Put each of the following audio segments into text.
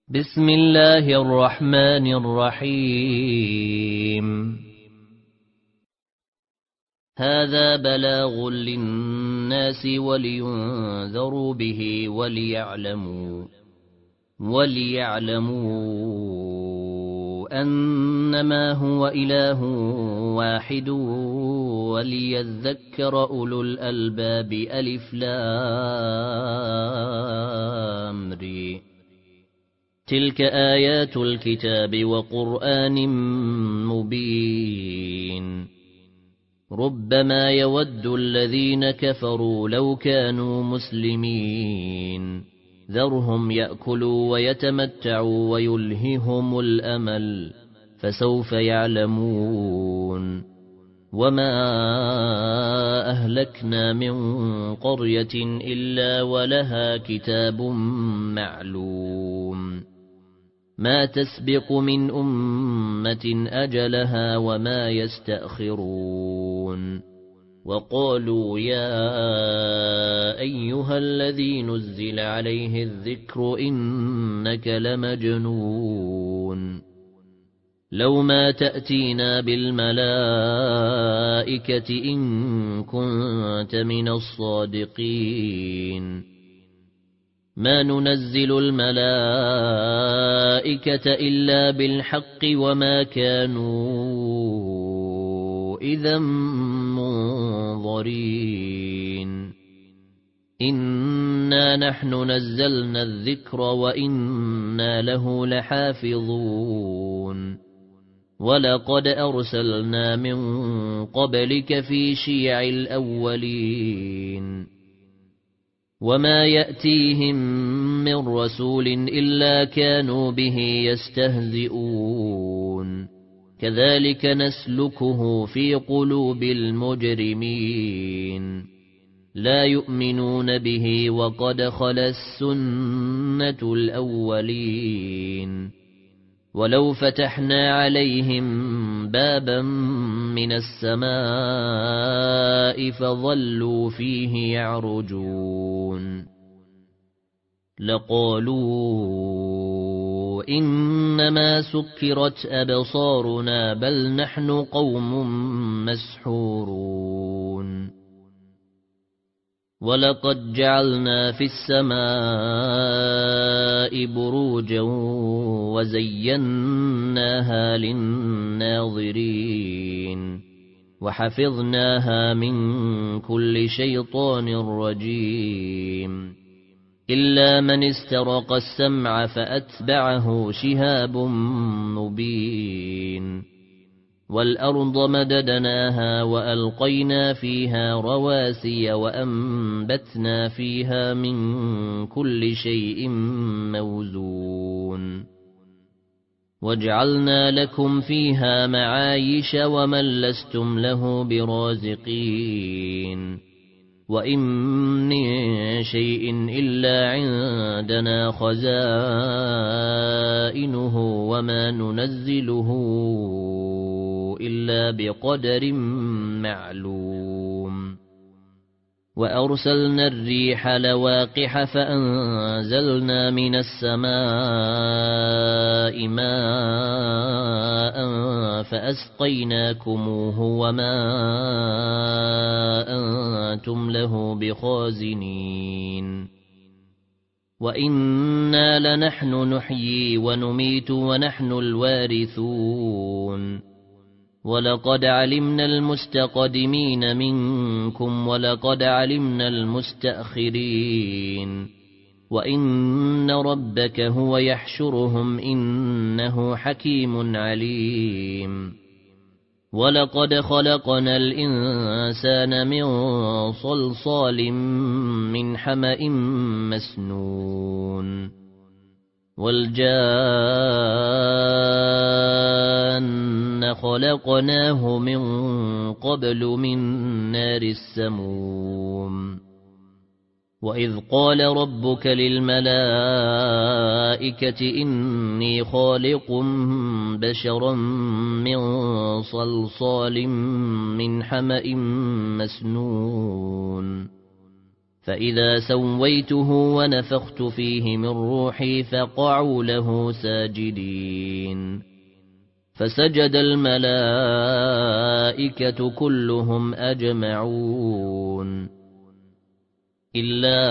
بسم الله الرحمن الرحيم. هذا بلاغ للناس ولينذروا به وليعلموا أنما هو إله واحد وليذكر أولو الألباب. ألف لام ر. تلك آيات الكتاب وقرآن مبين. ربما يود الذين كفروا لو كانوا مسلمين. ذرهم يأكلوا ويتمتعوا ويلههم الأمل فسوف يعلمون. وما أهلكنا من قرية إلا ولها كتاب معلوم. ما تسبق من أمة أجلها وما يستأخرون. وقالوا يا أيها الذي نزل عليه الذكر إنك لمجنون. لو ما تأتينا بالملائكة إن كنت من الصادقين. ما ننزل الملائكة إلا بالحق وما كانوا إذا منظرين. إنا نحن نزلنا الذكر وإنا له لحافظون. ولقد أرسلنا من قبلك في شيع الأولين. وما يأتيهم من رسول إلا كانوا به يستهزئون. كذلك نسلكه في قلوب المجرمين. لا يؤمنون به وقد خلت السنة الأولين. ولو فتحنا عليهم بابا من السماء فظلوا فيه يعرجون لقالوا إنما سكرت أبصارنا بل نحن قوم مسحورون. ولقد جعلنا في السماء بروجا وزيناها للناظرين وحفظناها من كل شيطان رجيم. إلا من استرق السمع فأتبعه شهاب مبين. والأرض مددناها وألقينا فيها رواسي وأنبتنا فيها من كل شيء موزون. وجعلنا لكم فيها معايش ومن لستم له برازقين. وإن من شيء إلا عندنا خزائنه وما ننزله إلا بقدر معلوم. وأرسلنا الريح لواقح فأنزلنا من السماء ماء فأسقيناكموه وما أنتم له بخازنين. وإنا لنحن نحيي ونميت ونحن الوارثون. ولقد علمنا المستقدمين منكم ولقد علمنا المستأخرين. وإن ربك هو يحشرهم إنه حكيم عليم. ولقد خلقنا الإنسان من صلصال من حمأ مسنون. والجان خلقناه من قبل من نار السموم. وإذ قال ربك للملائكة إني خالق بشرا من صلصال من حمأ مسنون فإذا سويته ونفخت فيه من روحي فقعوا له ساجدين فسجد الملائكة كلهم أجمعون إلا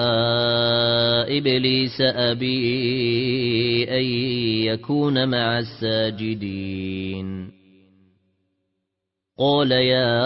إبليس أبي أن يكون مع الساجدين قال يا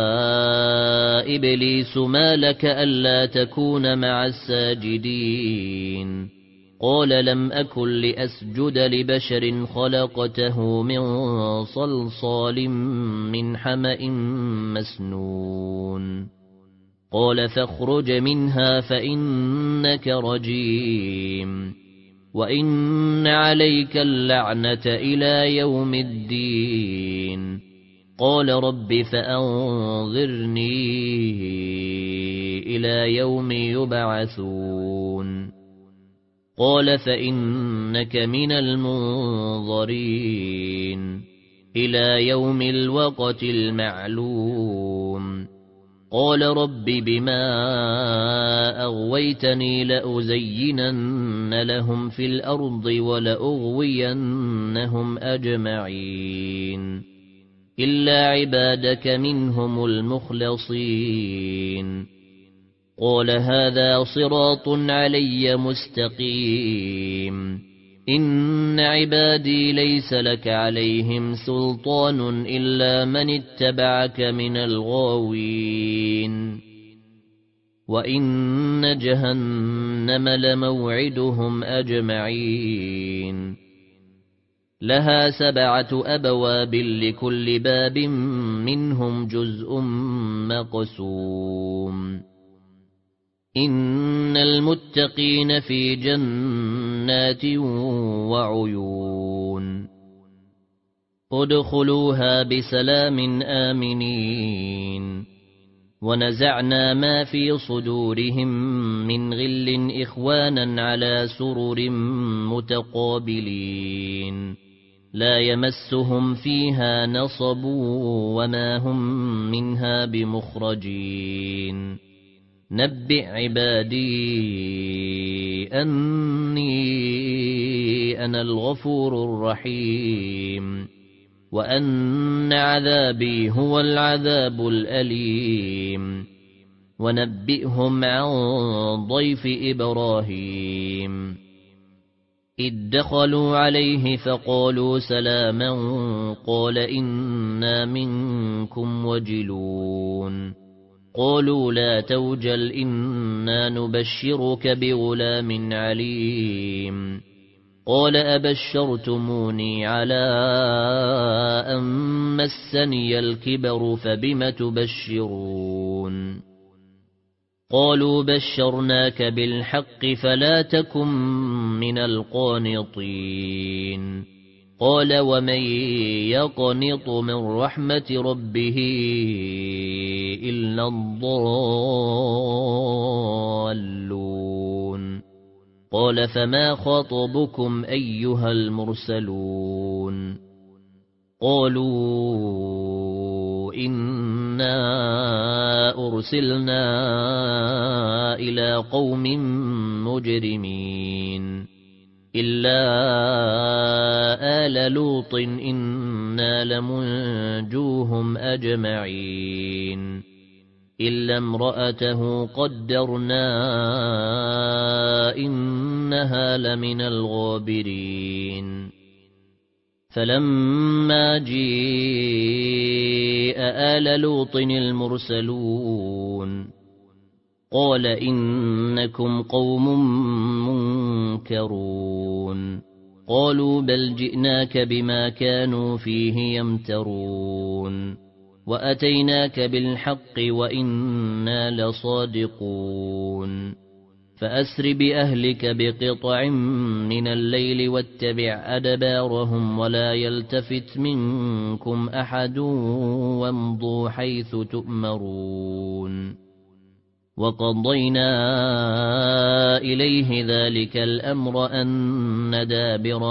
إبليس ما لك ألا تكون مع الساجدين قال لم أكن لأسجد لبشر خلقته من صلصال من حمأ مسنون قال فاخرج منها فإنك رجيم وإن عليك اللعنة إلى يوم الدين قال رب فأنظرني إلى يوم يبعثون قال فإنك من المنظرين إلى يوم الوقت المعلوم قال رب بما أغويتني لأزينن لهم في الأرض ولأغوينهم أجمعين إلا عبادك منهم المخلصين قال هذا صراط علي مستقيم إن عبادي ليس لك عليهم سلطان إلا من اتبعك من الغاوين وإن جهنم لموعدهم أجمعين لها 7 أبواب لكل باب منهم جزء مقسوم إن المتقين في جنات وعيون ادخلوها بسلام آمنين ونزعنا ما في صدورهم من غل إخوانا على سرر متقابلين لا يمسهم فيها نصب وما هم منها بمخرجين نبئ عبادي أني أنا الغفور الرحيم وأن عذابي هو العذاب الأليم ونبئهم عن ضيف إبراهيم إذ دخلوا عليه فقالوا سلاما قال إنا منكم وجلون قالوا لا توجل إنا نبشرك بغلام عليم قال أبشرتموني على أن مسني الكبر فبم تبشرون قالوا بشرناك بالحق فلا تكن من القانطين قال ومن يقنط من رحمة ربه إلا الضالون قال فما خطبكم أيها المرسلون قالوا إنا أرسلنا إلى قوم مجرمين إلا آل لوط إنا لمنجوهم أجمعين إلا امرأته قدرنا إنها لمن الغابرين فلما جيء آل لوط المرسلون قال إنكم قوم منكرون قالوا بل جئناك بما كانوا فيه يمترون وأتيناك بالحق وإنا لصادقون فأسر بأهلك بقطع من الليل واتبع أدبارهم ولا يلتفت منكم أحد وامضوا حيث تؤمرون وقضينا إليه ذلك الأمر أن دابر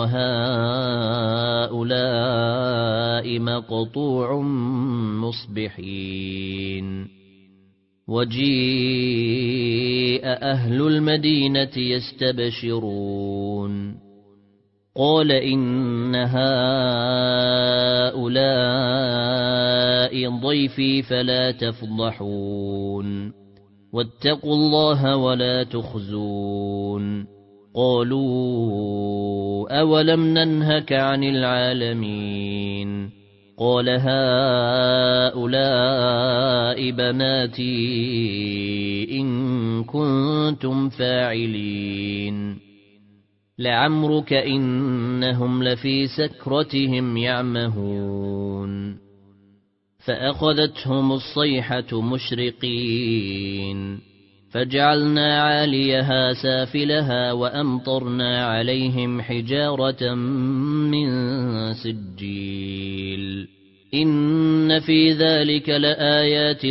هؤلاء مقطوع مصبحين وجيء أهل المدينة يستبشرون قال إن هؤلاء ضيفي فلا تفضحون واتقوا الله ولا تخزون قالوا أولم ننهك عن العالمين قال هؤلاء بناتي إن كنتم فاعلين لعمرك إنهم لفي سكرتهم يعمهون فأخذتهم الصيحة مشرقين فجعلنا عاليها سافلها وأمطرنا عليهم حجارة من سجيل إن في ذلك لآيات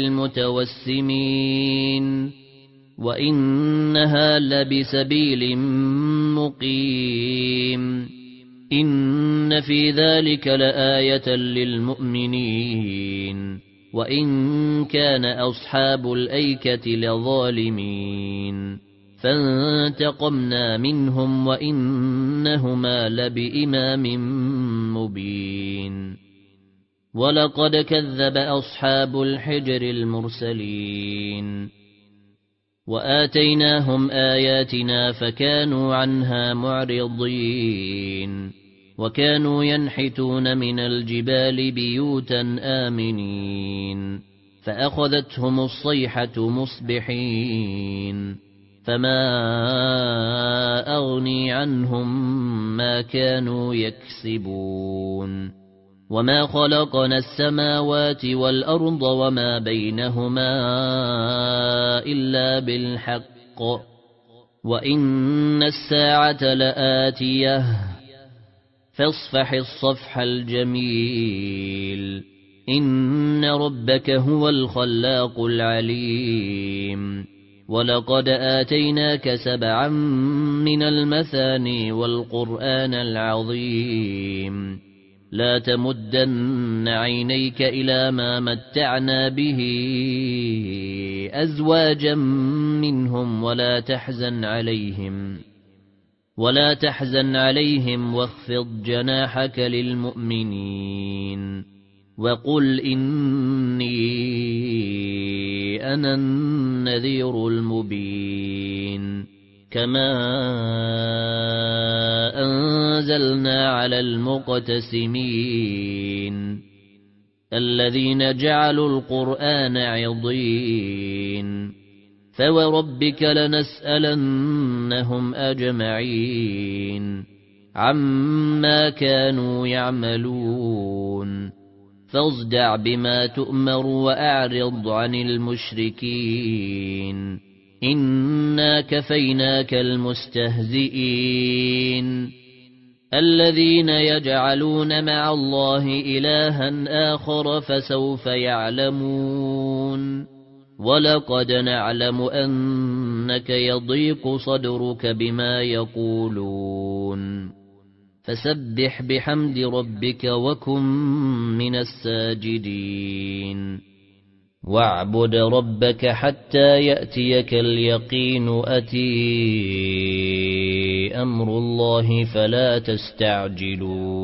للمتوسمين وإنها لبسبيل مقيم إن في ذلك لآية للمؤمنين وإن كان أصحاب الأيكة لظالمين فانتقمنا منهم وإنهما لبإمام مبين ولقد كذب أصحاب الحجر المرسلين وآتيناهم آياتنا فكانوا عنها معرضين وكانوا ينحتون من الجبال بيوتا آمنين فأخذتهم الصيحة مصبحين فما أغني عنهم ما كانوا يكسبون وما خلقنا السماوات والأرض وما بينهما إلا بالحق وإن الساعة لآتية فاصفح الصفح الجميل إن ربك هو الخلاق العليم ولقد آتيناك 7 من المثاني والقرآن العظيم لا تمدن عينيك إلى ما متعنا به أزواجا منهم ولا تحزن عليهم واخفض جناحك للمؤمنين وقل إني أنا النذير المبين كما أنزلنا على المقتسمين الذين جعلوا القرآن عضين فوربك لنسألنهم أجمعين عما كانوا يعملون فاصدع بما تؤمر وأعرض عن المشركين إنا كفيناك المستهزئين الذين يجعلون مع الله إلها آخر فسوف يعلمون ولقد نعلم أنك يضيق صدرك بما يقولون فسبح بحمد ربك وكن من الساجدين واعبد ربك حتى يأتيك اليقين أتي أمر الله فلا تستعجلون